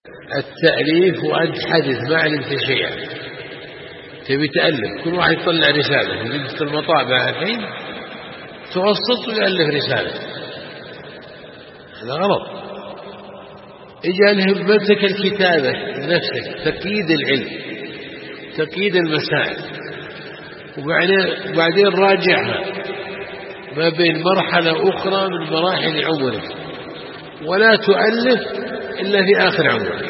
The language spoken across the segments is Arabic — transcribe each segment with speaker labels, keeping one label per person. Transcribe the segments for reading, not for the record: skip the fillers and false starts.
Speaker 1: التأليف وأنت حدث ما علمت شيئا، تبي تألف، كل واحد يطلع رسالة، وجدت المطابع الحين توسط ويألف رسالة، هذا غلط. اجعل همتك الكتابة بنفسك، تقييد العلم، تقييد المسائل، وبعدين راجعها ما بين مرحلة أخرى من مراحل عمرك، ولا تؤلف إلا في آخر عمرك،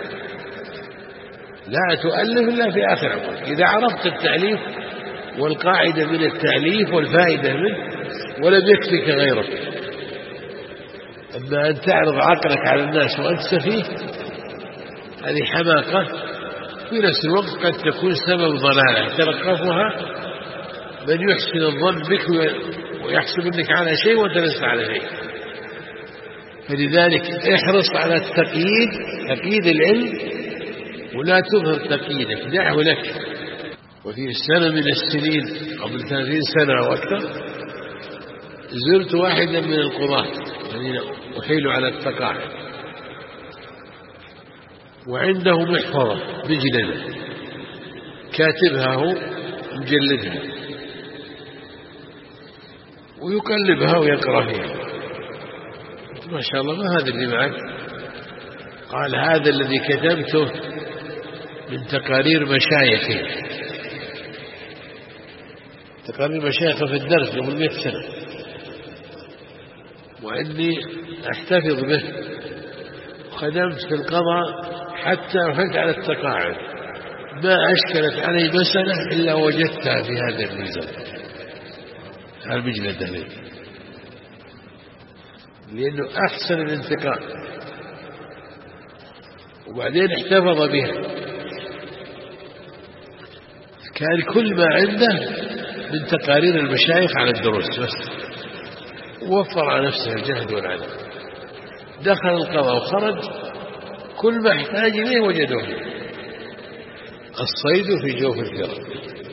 Speaker 1: لا تؤلف إلا في آخر عمرك. إذا عرفت التأليف والقاعدة من التأليف والفائدة منه ولم يكفك غيرك. أما أن تعرض عقلك على الناس وأنت سفيه، هذه حماقة، في نفس الوقت قد تكون سبب ضلالة تلقفها من يحسن الظن بك ويحسب أنك على شيء وأنت لست على شيء. فلذلك احرص على التقييد، تقييد العلم، ولا تظهر تقييدك، دعه لك. وفي سنة من السنين قبل 30 سنة أو أكثر زرت واحدا من القضاة الذين أحيلوا على التقاعد، وعنده محفظة بجلدة كاتبها هو مجلدها ويقلبها ويقرأ فيها. ما شاء الله، ما هذا اللي معك؟ قال هذا الذي كتبته من تقارير مشايخي، تقارير مشايخ في الدرس قبل 100 سنة، وإني أحتفظ به، خدمت في القضاء حتى وحلت على التقاعد، ما أشكلت علي مسألة إلا وجدتها في هذا الميزان، المجلد هذه، لأنه أحسن الانتقاء، وبعدين احتفظ بها، كان كل ما عنده من تقارير المشايخ على الدروس بس، ووفر على نفسه الجهد والعلم، دخل القضاء وخرج كل ما احتاج إليه وجده، الصيد في جوف الفرق.